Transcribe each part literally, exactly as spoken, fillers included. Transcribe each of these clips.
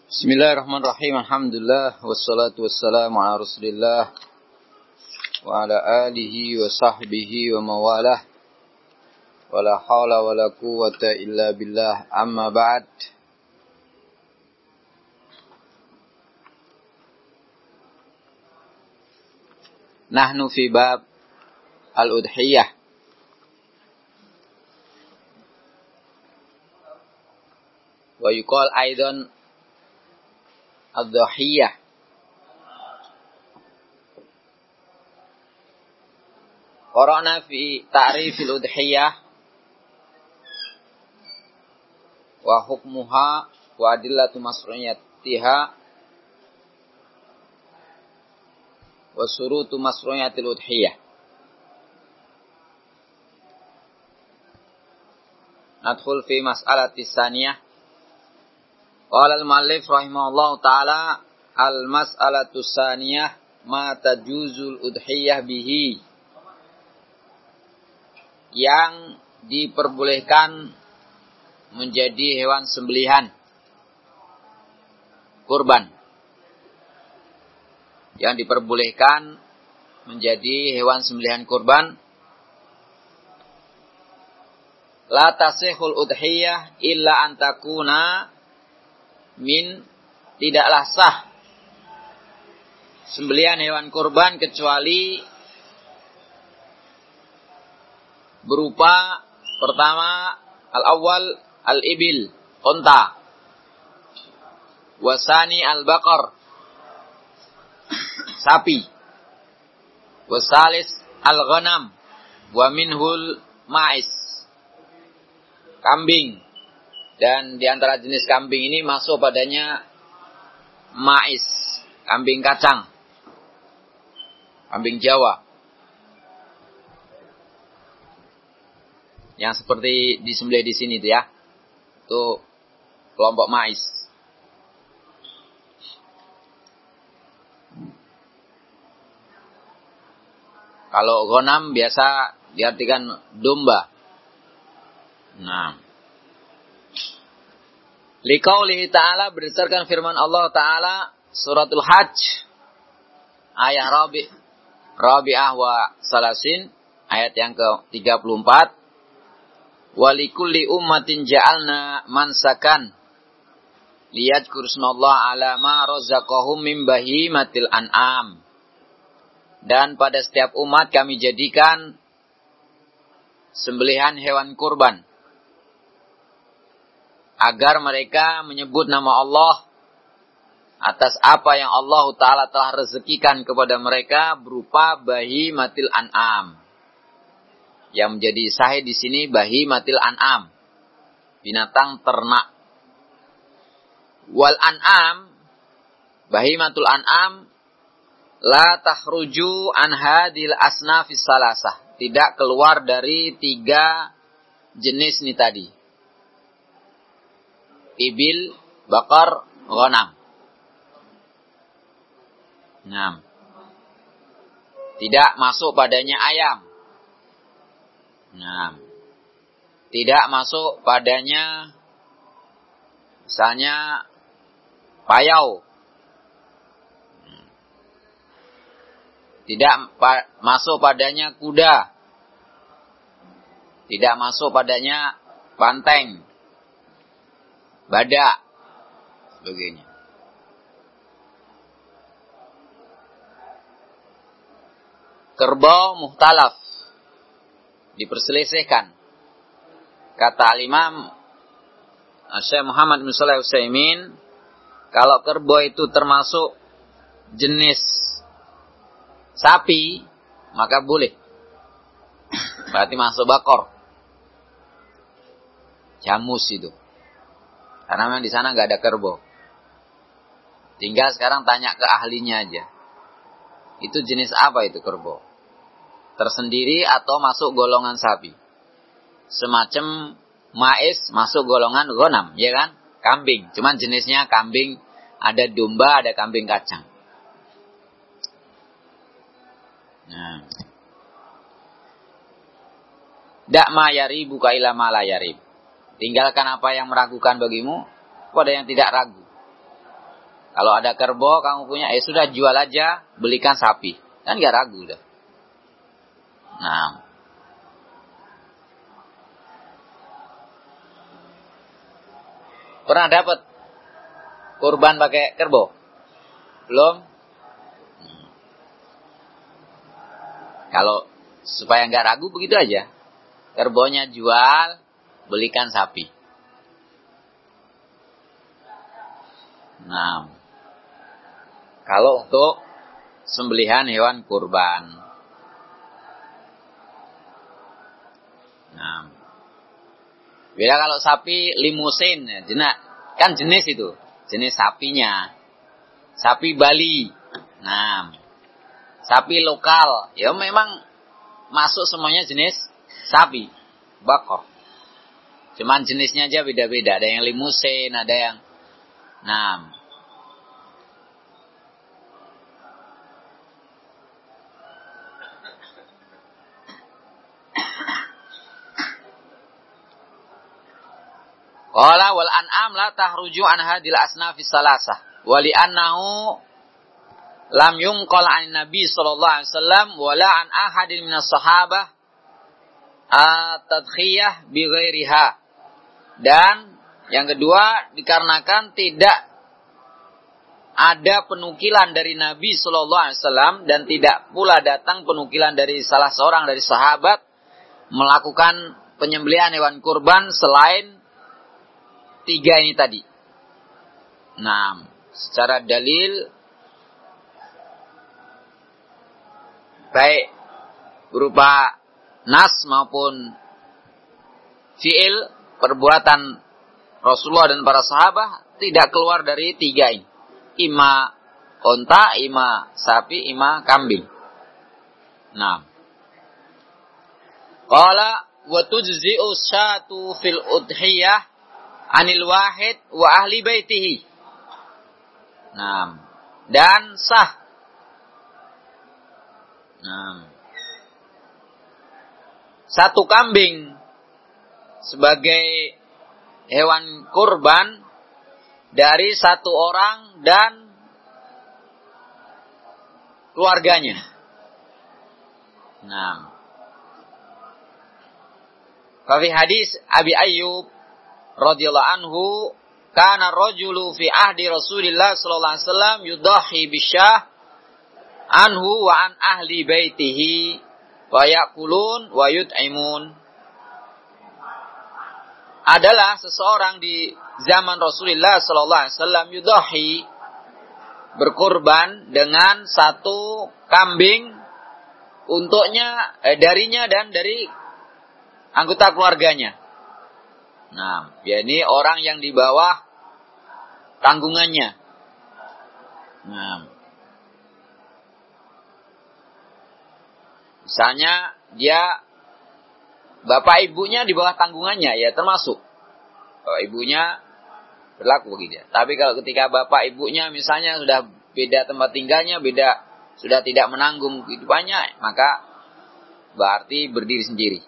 Bismillahirrahmanirrahim. Alhamdulillah wassalatu wassalamu ala Rasulillah wa ala alihi wa sahbihi wa mawalah. Wala haula wala quwwata illa billah. Amma ba'd. Nahnu fi bab al-udhiyah. Wa yuqal aidan ad-dhahiyah. Qara'na fi ta'rifil udhiyah wa hukmuha wa adillatu masru'iyatiha wa surutu masru'iyatil udhiyah. Nadkhul fi mas'alati tsaniyah. Qala al-muallif rahimahullahu ta'ala al-mas'alatu tsaniyah ma tajuzul udhiyah bihi, yang diperbolehkan menjadi hewan sembelihan kurban, yang diperbolehkan menjadi hewan sembelihan kurban. La tasihul udhiyah illa antakuna min, tidaklah sah sembelihan hewan kurban kecuali berupa pertama al-awwal al-ibil, unta, wasani al-baqar, sapi, wasalis al-ghanam, wa minhul ma'is, kambing. Dan di antara jenis kambing ini masuk padanya ma'is, kambing kacang, kambing Jawa, yang seperti disembelih di sini tuh ya, itu kelompok ma'is. Kalau ghanam biasa diartikan domba. Nah, liqaulihi ta'ala, berdasarkan firman Allah Ta'ala suratul Hajj ayat Rabi Rabi'ah wa Salasin, ayat yang ke tiga puluh empat. Walikulli ummatin ja'alna mansakan liyadhkurusnallaha ala ma razaqahum min bahimatil an'am. Dan pada setiap umat kami jadikan sembelihan hewan kurban agar mereka menyebut nama Allah atas apa yang Allah Ta'ala telah rezekikan kepada mereka berupa bahimatil an'am. Yang menjadi sahih di sini bahimatil an'am, binatang ternak. Wal an'am, bahimatul an'am, la takhruju an hadil asnafis salasah, tidak keluar dari tiga jenis ini tadi: ibil, bakar, ghanam. Nah, tidak masuk padanya ayam. Nah, tidak masuk padanya misalnya payau. Tidak pa- masuk padanya kuda. Tidak masuk padanya banteng, badak, sebagainya. Kerbau muhtalaf, diperselisihkan. Kata al-Imam Syekh Muhammad bin Shalih Al-Utsaimin, kalau kerbau itu termasuk jenis sapi, maka boleh. Berarti masuk bakor, jamus itu. Karena memang di sana nggak ada kerbau. Tinggal sekarang tanya ke ahlinya aja. Itu jenis apa itu kerbau? Tersendiri atau masuk golongan sapi? Semacam ma'is masuk golongan ghanam, ya kan? Kambing. Cuman jenisnya kambing, ada domba, ada kambing kacang. Nah. Dak ma yaribu ka ila ma la yarib. Tinggalkan apa yang meragukan bagimu pada yang tidak ragu. Kalau ada kerbau kamu punya, eh sudah jual aja, belikan sapi. Kan gak ragu dah. Nah. Pernah dapat kurban pakai kerbau? Belum? Hmm. Kalau supaya nggak ragu begitu aja. Kerbaunya jual, belikan sapi. Nah. Kalau untuk sembelihan hewan kurban. Nah. Beda kalau sapi limusin, jenak, kan jenis itu, jenis sapinya. Sapi Bali, nah, sapi lokal, ya memang masuk semuanya jenis sapi, bakor. Cuman jenisnya aja beda-beda, ada yang limusin, ada yang, nah. Qala wal an'am la tahruju an hadil asnafis salasah wa li annahu lam yunqal an nabi sallallahu alaihi wasallam wala an ahadin minas sahabah at-tadkhiyah bi ghairiha. Dan yang kedua dikarenakan tidak ada penukilan dari Nabi sallallahu alaihi wasallam dan tidak pula datang penukilan dari salah seorang dari sahabat melakukan penyembelihan hewan kurban selain tiga ini tadi. Nah, secara dalil baik berupa nas maupun fi'il perbuatan Rasulullah dan para sahabat tidak keluar dari tiga ini. Ima onta, ima sapi, ima kambing. Nah. Qala wa tujzi'u syatu fil udhiyah anil wahid wa ahli baitihi. Nah, dan sah. Nah, satu kambing sebagai hewan kurban dari satu orang dan keluarganya. Nah, fi hadis Abi Ayyub radhiyallahu anhu, kana rajulu fi ahdi Rasulillah sallallahu alaihi wasallam yudahi bisyah anhu wa an ahli baitihi wa yakulun wa yut'imun. Adalah seseorang di zaman Rasulullah sallallahu alaihi wasallam yudahi, berkurban dengan satu kambing untuknya eh, darinya dan dari anggota keluarganya. Nah, yakni orang yang di bawah tanggungannya. Nah, misalnya dia bapak ibunya di bawah tanggungannya, ya termasuk. Bapak ibunya berlaku bagi dia. Tapi kalau ketika bapak ibunya misalnya sudah beda tempat tinggalnya, beda, sudah tidak menanggung kehidupannya, maka berarti berdiri sendiri.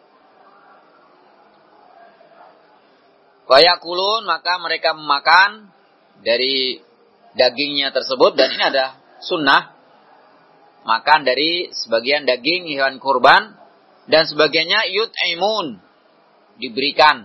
Fayakulun, maka mereka memakan dari dagingnya tersebut, dan ini ada sunnah makan dari sebagian daging hewan kurban, dan sebagiannya yut'imun, diberikan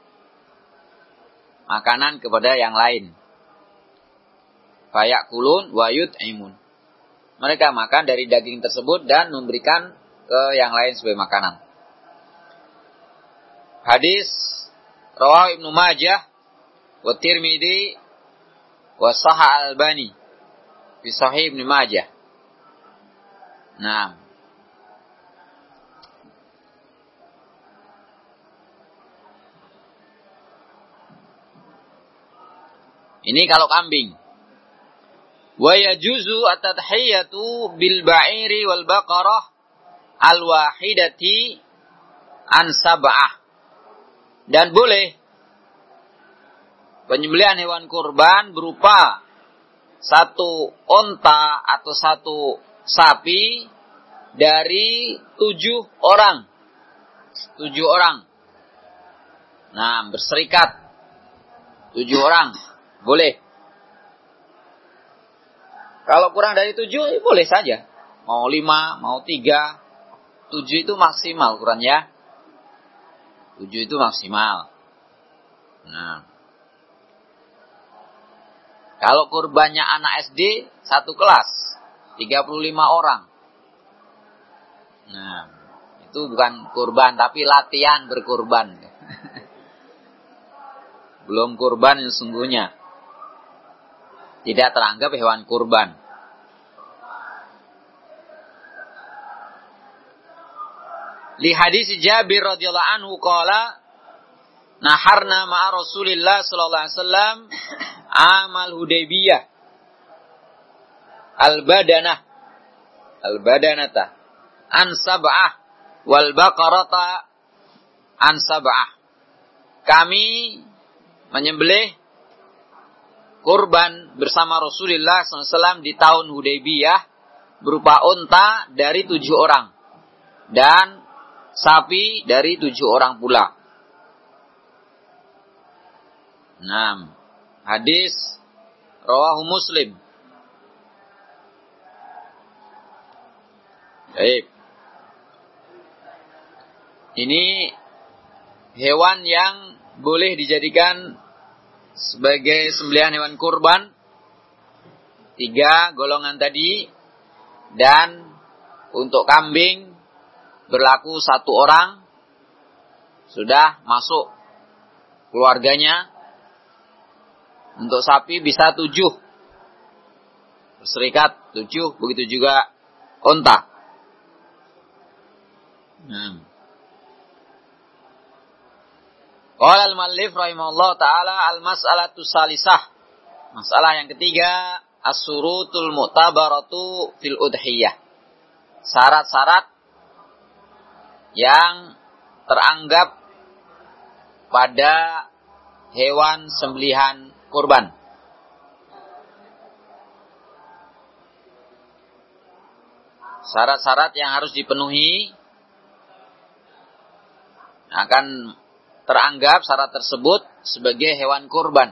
makanan kepada yang lain. Fayakulun wa yut'imun, mereka makan dari daging tersebut dan memberikan ke yang lain sebagai makanan. Hadis rawahu Ibnu Majah wa Tirmidzi wa Shahih Al-Albani fi Sahih Ibnu Majah. Nah, ini kalau kambing. Wa yajuzu at-tadhiyatu bil ba'iri wal baqarah al-wahidati an sab'ah. Dan boleh penyembelihan hewan kurban berupa satu onta atau satu sapi dari tujuh orang. Tujuh orang. Nah, berserikat. Tujuh orang. Boleh. Kalau kurang dari tujuh, ya boleh saja. Mau lima, mau tiga. Tujuh itu maksimal ukuran ya. Tujuh itu maksimal. Nah. Kalau kurbannya anak S D, satu kelas. tiga puluh lima orang. Nah. Itu bukan kurban, tapi latihan berkurban. Belum kurban yang sungguhnya. Tidak teranggap hewan kurban. Li hadis Jabir radhiyallahu anhu qala naharna ma'a Rasulillah sallallahu alaihi wasallam amal Hudaybiyah al-badanah al-badanata an sab'ah wal baqarata an sab'ah. Kami menyembelih kurban bersama Rasulullah sallallahu alaihi wasallam di tahun Hudaybiyah berupa unta dari tujuh orang dan sapi dari tujuh orang pula. Nah, hadis rawahu Muslim. Baik. Ini hewan yang boleh dijadikan sebagai sembelihan hewan kurban. Tiga golongan tadi. Dan untuk kambing berlaku satu orang. Sudah masuk keluarganya. Untuk sapi bisa tujuh. Berserikat tujuh. Begitu juga unta. Hmm. Qala al-muallif rahimahullah ta'ala al-mas'alatu salisah. Masalah yang ketiga, as-surutul mu'tabaratu fil udhiyah. Syarat-syarat yang teranggap pada hewan sembelihan kurban. Syarat-syarat yang harus dipenuhi akan teranggap syarat tersebut sebagai hewan kurban.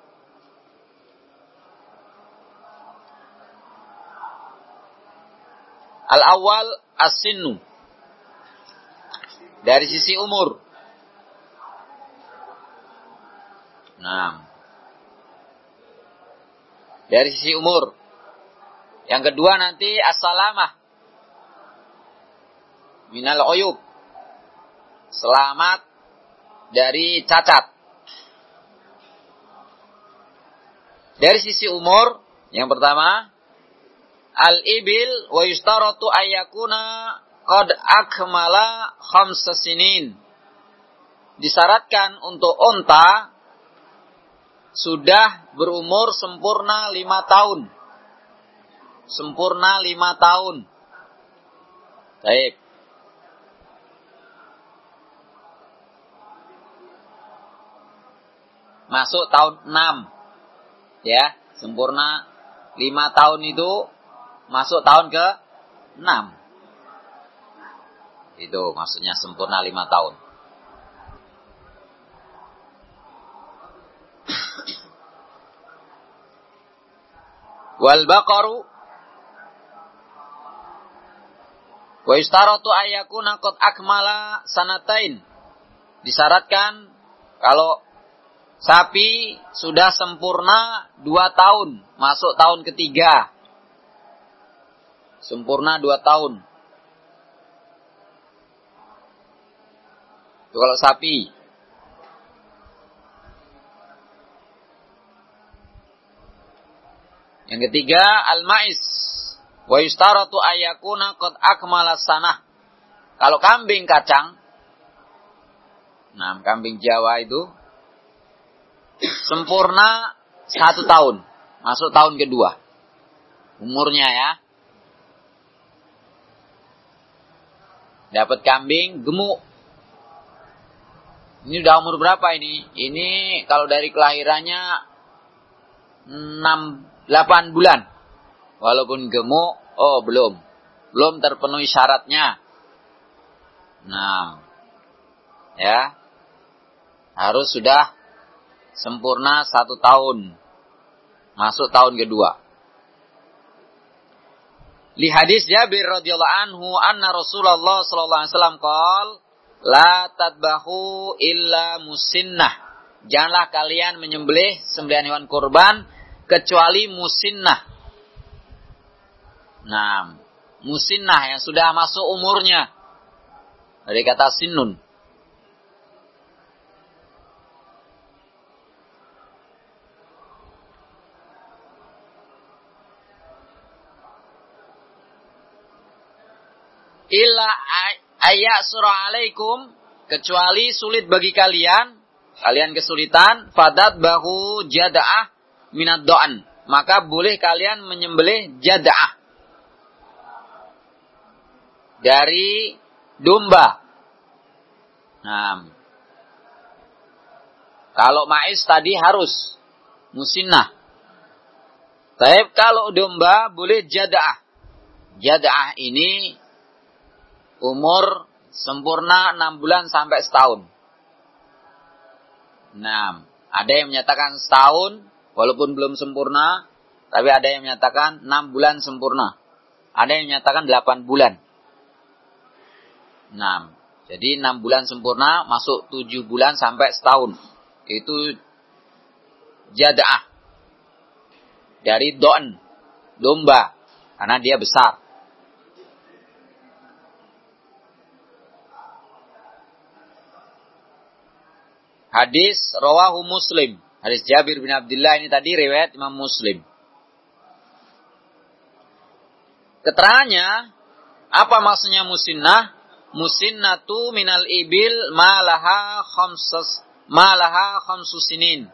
Al-awwal as-sinnu. Dari sisi umur. Nah. Dari sisi umur. Yang kedua nanti as-salamah. Minal uyub. Selamat dari cacat. Dari sisi umur, yang pertama, al-ibil wa yustaratu ayyakuna qad akmala khamsa sinin. Disyaratkan untuk unta sudah berumur sempurna lima tahun. Sempurna lima tahun. Baik. Masuk tahun enam. Ya, sempurna lima tahun itu masuk tahun ke enam. Itu maksudnya sempurna lima tahun. Wal baqaru wa yustaratu ayyakuna qad akmala sanatain. Disyaratkan kalau sapi sudah sempurna dua tahun. Masuk tahun ketiga. Sempurna dua tahun. Itu kalau sapi. Yang ketiga, al-ma'is. Wa yustaratu ayyakuna qad akmala sanah. Kalau kambing kacang. Nah, kambing Jawa itu sempurna satu tahun. Masuk tahun kedua. Umurnya ya. Dapat kambing gemuk. Ini udah umur berapa ini? Ini kalau dari kelahirannya enam delapan bulan. Walaupun gemuk, oh belum. Belum terpenuhi syaratnya. Nah. Ya. Harus sudah sempurna satu tahun. Masuk tahun kedua. Li hadis Jabir radhiyallahu anhu anna Rasulullah sallallahu alaihi wasallam qaal la tadbahu illa musinnah. Janganlah kalian menyembelih sembelihan hewan kurban kecuali musinnah. Nah, musinnah yang sudah masuk umurnya. Dari kata sinnun. Illa ayat surah alaikum, kecuali sulit bagi kalian, kalian kesulitan, fadat bahu jada'ah minad do'an, maka boleh kalian menyembelih jada'ah dari domba. Nah, kalau maiz tadi harus musinnah. Tapi kalau domba boleh jada'ah. Jada'ah ini umur sempurna enam bulan sampai setahun. Nah, ada yang menyatakan setahun, walaupun belum sempurna, tapi ada yang menyatakan enam bulan sempurna. Ada yang menyatakan delapan bulan. Nah, jadi enam bulan sempurna, masuk tujuh bulan sampai setahun. Itu jada'ah. Dari do'n, domba, karena dia besar. Hadis rawahu Muslim. Hadis Jabir bin Abdullah ini tadi riwayat Imam Muslim. Keterangannya, apa maksudnya musinnah? Musinnatu minal ibil malaha khamsas malaha khamsusinin.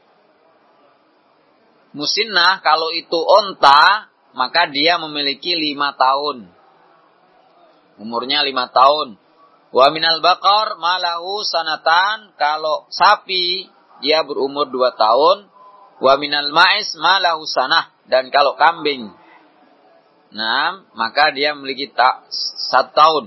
Musinnah kalau itu onta, maka dia memiliki lima tahun. Umurnya lima tahun. Wa minal baqar malahu sanatan, kalau sapi dia berumur dua tahun. Wa minal ma'is malahu sanah, dan kalau kambing, nah, maka dia memiliki tak satu tahun.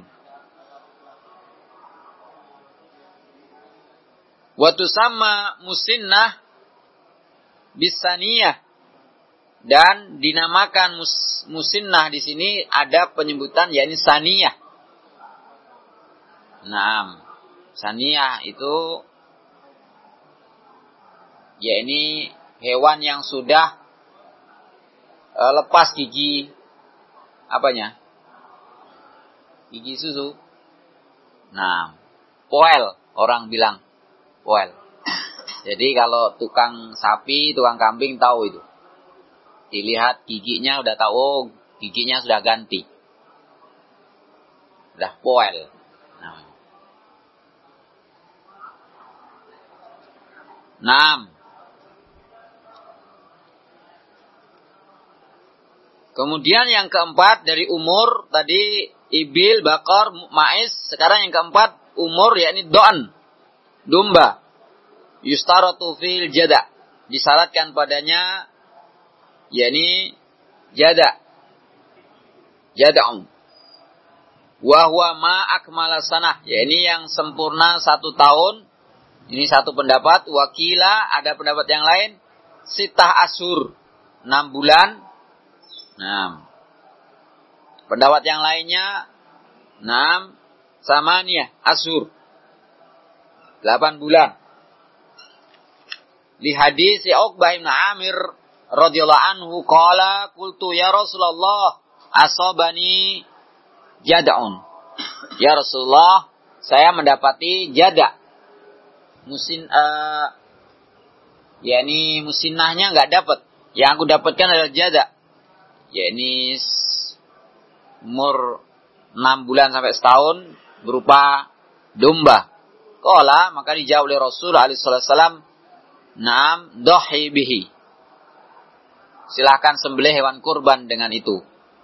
Wa tusamma musinnah bisaniyah, dan dinamakan mus, musinnah di sini ada penyebutan yakni saniyah. Nah, saniyah itu ya ini hewan yang sudah uh, lepas gigi apanya? Gigi susu. Nah, poel orang bilang poel. Jadi kalau tukang sapi, tukang kambing tahu itu. Dilihat giginya udah tahu, oh, giginya sudah ganti. Udah poel. Nah. Naam. Kemudian yang keempat dari umur tadi ibil, bakar, maiz. Sekarang yang keempat umur yakni do'an, domba. Yustaratu fil jada, disyaratkan padanya yakni jada. Jada'un. Wa huwa ma akmala sanah, yakni yang sempurna satu tahun. Ini satu pendapat. Wakila, ada pendapat yang lain, sitah asur, enam bulan. Nah, pendapat yang lainnya enam samaniyah asur, delapan bulan. Di hadis Uqbah bin Amir radhiyallahu anhu qala qultu ya Rasulullah asabani jada'un. Ya Rasulullah, saya mendapati jada'. Musin uh, yakni musinnahnya enggak dapat. Yang aku dapatkan adalah jada'. Yakni umur enam bulan sampai setahun berupa domba. Qala, maka dijawab oleh Rasul alaihi wasallam, "Naam, dhahi bihi." Silakan sembelih hewan kurban dengan itu.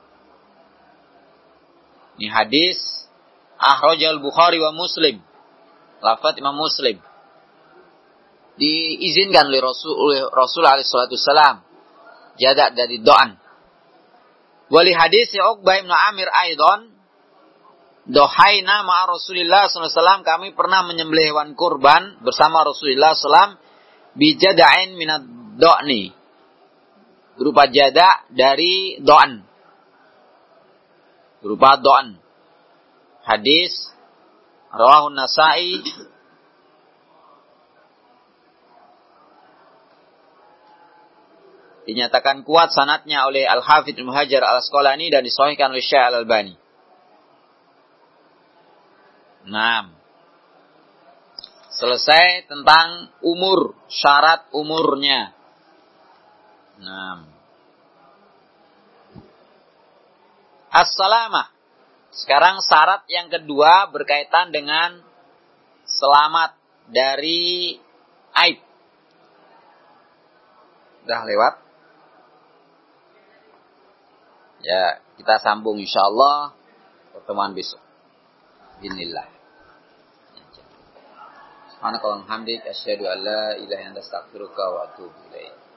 Ini hadis akhrajal Bukhari wa Muslim. Lafaz Imam Muslim. Diizinkan oleh Rasul oleh Rasul alaihi wasallam jada' dari do'an. Wali hadis Uqbah bin Amir aidan, dohaina ma'a Rasulillah sallallahu alaihi wasallam, kami pernah menyembelih hewan kurban bersama Rasulullah sallallahu alaihi wasallam bijada'in minad do'ni, berupa jada' dari do'an. berupa doan. Hadis rawahu Nasa'i dinyatakan kuat sanadnya oleh Al-Hafidz Ibnu Hajar Al-Asqalani dan disahihkan oleh Syekh Al-Albani. Nah, selesai tentang umur, syarat umurnya. Nah, as-salamah. Sekarang syarat yang kedua berkaitan dengan selamat dari aib. Sudah lewat? Ya, kita sambung insyaallah pertemuan besok. Bismillah. Subhanakallahumma hamdika asyhadu an la ilaha illa anta astaghfiruka wa atubu ilaik.